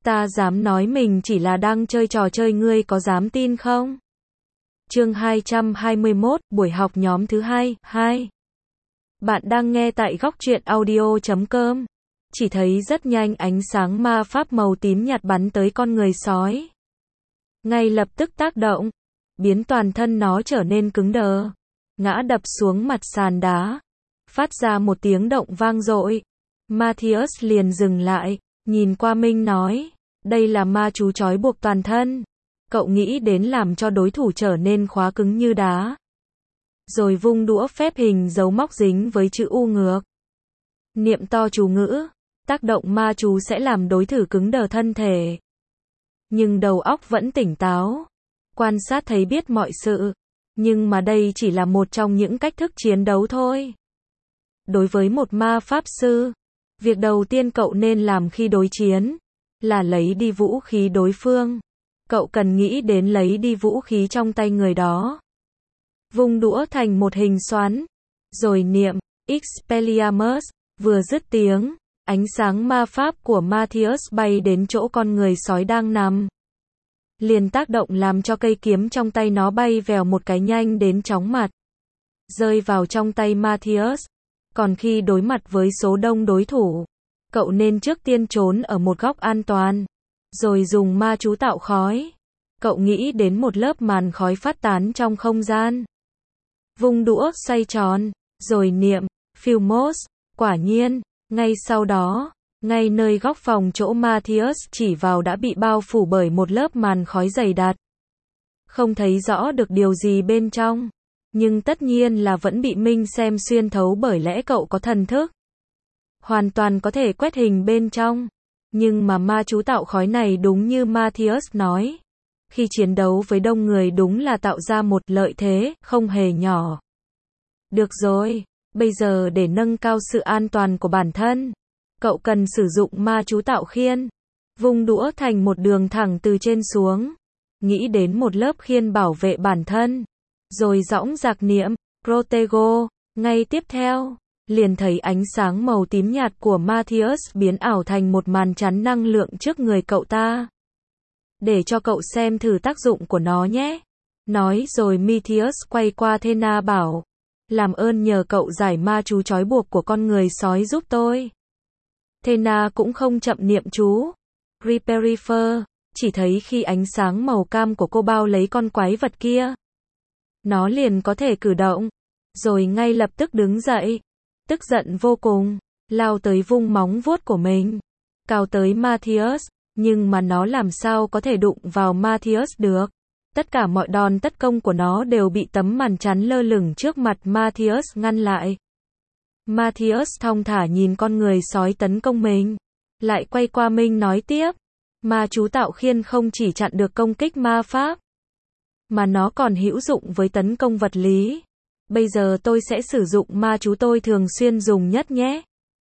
Ta dám nói mình chỉ là đang chơi trò chơi, ngươi có dám tin không? Chương 221, buổi học nhóm thứ 2. Bạn đang nghe tại góc truyện audio.com. Chỉ thấy rất nhanh ánh sáng ma pháp màu tím nhạt bắn tới con người sói. Ngay lập tức tác động, biến toàn thân nó trở nên cứng đờ, ngã đập xuống mặt sàn đá, phát ra một tiếng động vang dội. Matthias liền dừng lại, nhìn qua Minh nói, đây là ma chú trói buộc toàn thân. Cậu nghĩ đến làm cho đối thủ trở nên khóa cứng như đá. Rồi vung đũa phép hình dấu móc dính với chữ U ngược. Niệm to chú ngữ, tác động ma chú sẽ làm đối thủ cứng đờ thân thể. Nhưng đầu óc vẫn tỉnh táo, quan sát thấy biết mọi sự. Nhưng mà đây chỉ là một trong những cách thức chiến đấu thôi. Đối với một ma pháp sư, việc đầu tiên cậu nên làm khi đối chiến là lấy đi vũ khí đối phương. Cậu cần nghĩ đến lấy đi vũ khí trong tay người đó. Vung đũa thành một hình xoắn, rồi niệm Expelliarmus, vừa dứt tiếng, ánh sáng ma pháp của Matthias bay đến chỗ con người sói đang nằm. Liền tác động làm cho cây kiếm trong tay nó bay vèo một cái nhanh đến chóng mặt, rơi vào trong tay Matthias. Còn khi đối mặt với số đông đối thủ, cậu nên trước tiên trốn ở một góc an toàn, rồi dùng ma chú tạo khói. Cậu nghĩ đến một lớp màn khói phát tán trong không gian. Vung đũa xoay tròn, rồi niệm Philmos. Quả nhiên, ngay sau đó, ngay nơi góc phòng chỗ Matthias chỉ vào đã bị bao phủ bởi một lớp màn khói dày đặc. Không thấy rõ được điều gì bên trong, nhưng tất nhiên là vẫn bị Minh xem xuyên thấu, bởi lẽ cậu có thần thức, hoàn toàn có thể quét hình bên trong. Nhưng mà ma chú tạo khói này đúng như Matthias nói, khi chiến đấu với đông người đúng là tạo ra một lợi thế không hề nhỏ. Được rồi, bây giờ để nâng cao sự an toàn của bản thân, cậu cần sử dụng ma chú tạo khiên. Vung đũa thành một đường thẳng từ trên xuống, nghĩ đến một lớp khiên bảo vệ bản thân, rồi dõng dạc niệm Protego. Ngay tiếp theo, liền thấy ánh sáng màu tím nhạt của Matthias biến ảo thành một màn chắn năng lượng trước người cậu ta. Để cho cậu xem thử tác dụng của nó nhé. Nói rồi Matthias quay qua Thena bảo, làm ơn nhờ cậu giải ma chú trói buộc của con người sói giúp tôi. Thena cũng không chậm niệm chú Reperifer, chỉ thấy khi ánh sáng màu cam của cô bao lấy con quái vật kia, nó liền có thể cử động, rồi ngay lập tức đứng dậy, tức giận vô cùng, lao tới vung móng vuốt của mình, cào tới Matthias. Nhưng mà nó làm sao có thể đụng vào Matthias được. Tất cả mọi đòn tấn công của nó đều bị tấm màn chắn lơ lửng trước mặt Matthias ngăn lại. Matthias thong thả nhìn con người sói tấn công mình, lại quay qua Minh nói tiếp, ma chú tạo khiên không chỉ chặn được công kích ma pháp, mà nó còn hữu dụng với tấn công vật lý. Bây giờ tôi sẽ sử dụng ma chú tôi thường xuyên dùng nhất nhé.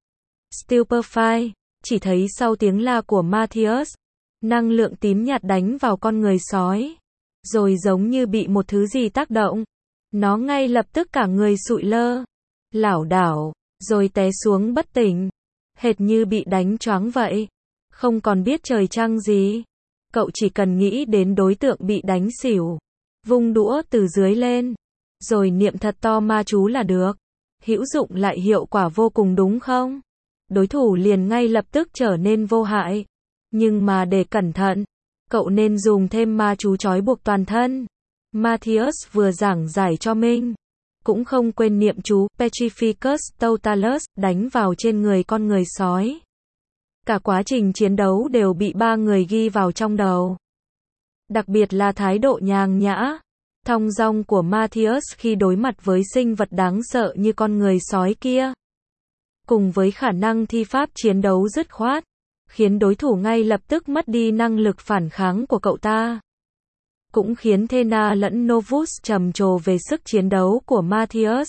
Stupefy. Chỉ thấy sau tiếng la của Matthias, năng lượng tím nhạt đánh vào con người sói, rồi giống như bị một thứ gì tác động, nó ngay lập tức cả người sụi lơ, lảo đảo, rồi té xuống bất tỉnh, hệt như bị đánh choáng vậy, không còn biết trời trăng gì. Cậu chỉ cần nghĩ đến đối tượng bị đánh xỉu, vung đũa từ dưới lên, rồi niệm thật to ma chú là được. Hữu dụng lại hiệu quả vô cùng đúng không? Đối thủ liền ngay lập tức trở nên vô hại. Nhưng mà để cẩn thận, cậu nên dùng thêm ma chú trói buộc toàn thân. Matthias vừa giảng giải cho Minh, cũng không quên niệm chú Petrificus Totalus đánh vào trên người con người sói. Cả quá trình chiến đấu đều bị ba người ghi vào trong đầu. Đặc biệt là thái độ nhàn nhã, thong dong của Matthias khi đối mặt với sinh vật đáng sợ như con người sói kia, cùng với khả năng thi pháp chiến đấu dứt khoát, khiến đối thủ ngay lập tức mất đi năng lực phản kháng của cậu ta. Cũng khiến Thena lẫn Novus trầm trồ về sức chiến đấu của Matthias.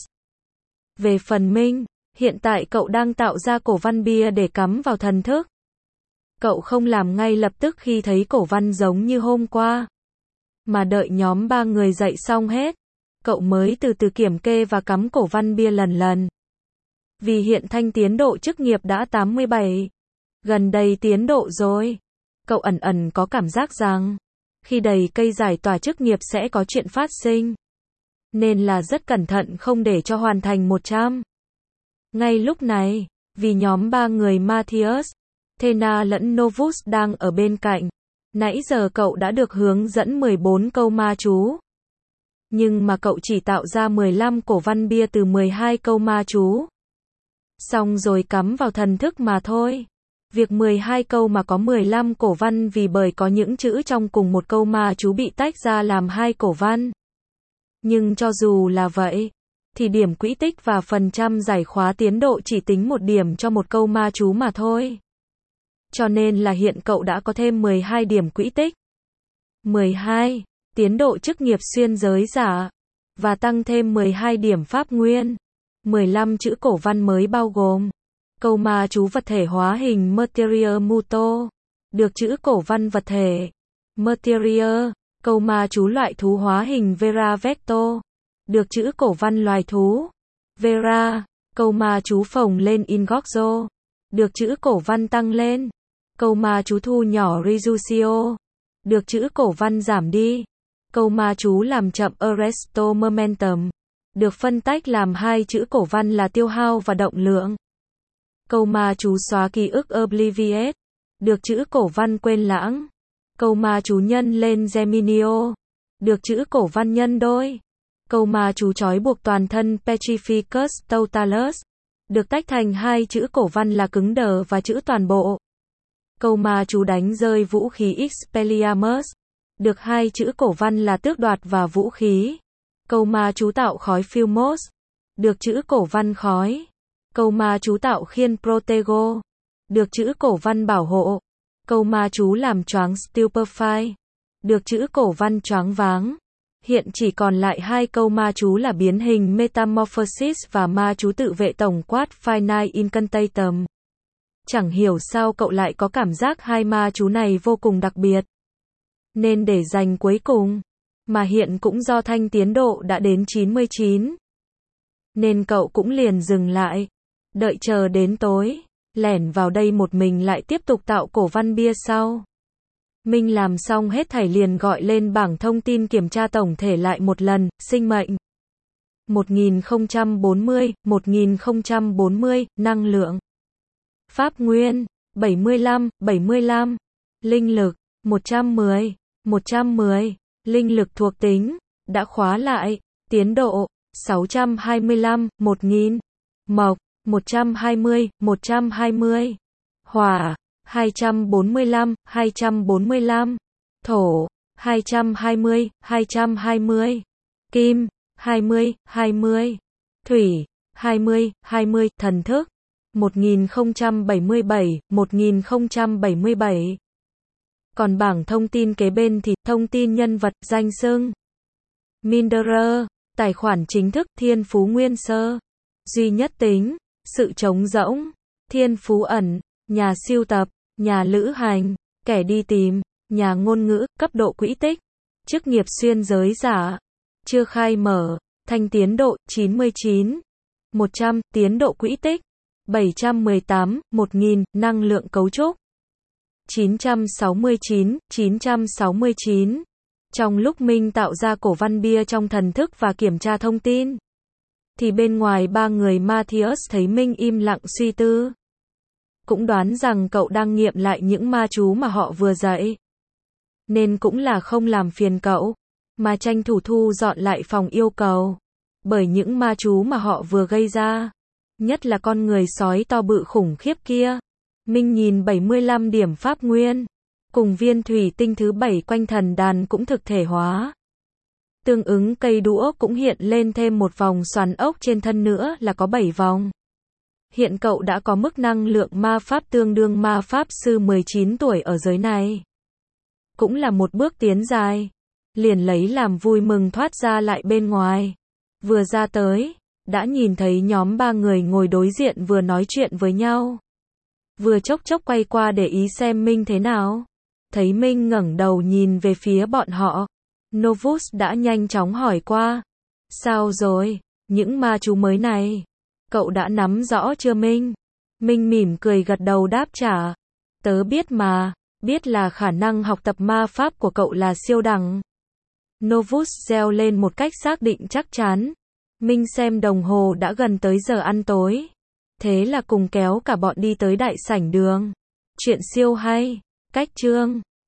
Về phần Minh, hiện tại cậu đang tạo ra cổ văn bia để cắm vào thần thức. Cậu không làm ngay lập tức khi thấy cổ văn giống như hôm qua, mà đợi nhóm ba người dậy xong hết, cậu mới từ từ kiểm kê và cắm cổ văn bia lần lần. Vì hiện thanh tiến độ chức nghiệp đã 87, gần đầy tiến độ rồi. Cậu ẩn ẩn có cảm giác rằng, khi đầy cây giải tỏa chức nghiệp sẽ có chuyện phát sinh. Nên là rất cẩn thận không để cho hoàn thành 100. Ngay lúc này, vì nhóm 3 người Matthias, Thena lẫn Novus đang ở bên cạnh, nãy giờ cậu đã được hướng dẫn 14 câu ma chú. Nhưng mà cậu chỉ tạo ra 15 cổ văn bia từ 12 câu ma chú. Xong rồi cắm vào thần thức mà thôi. Việc 12 câu mà có 15 cổ văn vì bởi có những chữ trong cùng một câu ma chú bị tách ra làm 2 cổ văn. Nhưng cho dù là vậy, thì điểm quỹ tích và phần trăm giải khóa tiến độ chỉ tính 1 điểm cho một câu ma chú mà thôi. Cho nên là hiện cậu đã có thêm 12 điểm quỹ tích. 12. Tiến độ chức nghiệp xuyên giới giả. Và tăng thêm 12 điểm pháp nguyên. 15 chữ cổ văn mới bao gồm câu ma chú vật thể hóa hình Materia Muto. Được chữ cổ văn vật thể Materia. Câu ma chú loại thú hóa hình Vera Vecto. Được chữ cổ văn loài thú Vera. Câu ma chú phồng lên Ingokzo. Được chữ cổ văn tăng lên. Câu ma chú thu nhỏ Reducio. Được chữ cổ văn giảm đi. Câu ma chú làm chậm Arresto Momentum. Được phân tách làm 2 chữ cổ văn là tiêu hao và động lượng. Câu ma chú xóa ký ức Obliviate. Được chữ cổ văn quên lãng. Câu ma chú nhân lên Geminio. Được chữ cổ văn nhân đôi. Câu ma chú trói buộc toàn thân Petrificus Totalus. Được tách thành 2 chữ cổ văn là cứng đờ và chữ toàn bộ. Câu ma chú đánh rơi vũ khí Expelliarmus. Được 2 chữ cổ văn là tước đoạt và vũ khí. Câu ma chú tạo khói Philmos. Được chữ cổ văn khói. Câu ma chú tạo khiên Protego. Được chữ cổ văn bảo hộ. Câu ma chú làm choáng Stupefy. Được chữ cổ văn choáng váng. Hiện chỉ còn lại 2 câu ma chú là biến hình Metamorphosis và ma chú tự vệ tổng quát Finite Incantatum. Chẳng hiểu sao cậu lại có cảm giác 2 ma chú này vô cùng đặc biệt. Nên để dành cuối cùng. Mà hiện cũng do thanh tiến độ đã đến 99. Nên cậu cũng liền dừng lại. Đợi chờ đến tối. Lẻn vào đây một mình lại tiếp tục tạo cổ văn bia sau. Minh làm xong hết thảy liền gọi lên bảng thông tin kiểm tra tổng thể lại một lần. Sinh mệnh 1040, 1040, năng lượng pháp nguyên 75, 75, linh lực 110, 110, linh lực thuộc tính đã khóa lại, tiến độ 625, 1000, mộc 120, 120, hỏa 245, 245, thổ 220, 220, kim 20, 20, thủy 20, 20, thần thức 1077, 1077. Còn bảng thông tin kế bên thì thông tin nhân vật, danh xưng Minderer, tài khoản chính thức thiên phú nguyên sơ, duy nhất tính, sự trống rỗng, thiên phú ẩn, nhà siêu tập, nhà lữ hành, kẻ đi tìm, nhà ngôn ngữ, cấp độ quỹ tích, chức nghiệp xuyên giới giả, chưa khai mở, thanh tiến độ 99, 100, tiến độ quỹ tích 718, 1000, năng lượng cấu trúc 969, 969. Trong lúc Minh tạo ra cổ văn bia trong thần thức và kiểm tra thông tin, thì bên ngoài 3 người Matthias thấy Minh im lặng suy tư. Cũng đoán rằng cậu đang nghiệm lại những ma chú mà họ vừa dạy. Nên cũng là không làm phiền cậu, mà tranh thủ thu dọn lại phòng yêu cầu. Bởi những ma chú mà họ vừa gây ra, nhất là con người sói to bự khủng khiếp kia. Minh nhìn 75 điểm pháp nguyên, cùng viên thủy tinh thứ 7 quanh thần đàn cũng thực thể hóa. Tương ứng cây đũa cũng hiện lên thêm một vòng xoắn ốc trên thân nữa là có 7 vòng. Hiện cậu đã có mức năng lượng ma pháp tương đương ma pháp sư 19 tuổi ở giới này. Cũng là một bước tiến dài. Liền lấy làm vui mừng thoát ra lại bên ngoài. Vừa ra tới, đã nhìn thấy nhóm 3 người ngồi đối diện vừa nói chuyện với nhau. Vừa chốc chốc quay qua để ý xem Minh thế nào. Thấy Minh ngẩng đầu nhìn về phía bọn họ. Novus đã nhanh chóng hỏi qua. Sao rồi, những ma chú mới này? Cậu đã nắm rõ chưa Minh? Minh mỉm cười gật đầu đáp trả. Tớ biết mà, biết là khả năng học tập ma pháp của cậu là siêu đẳng. Novus reo lên một cách xác định chắc chắn. Minh xem đồng hồ đã gần tới giờ ăn tối. Thế là cùng kéo cả bọn đi tới đại sảnh đường. Chuyện siêu hay. Cách chương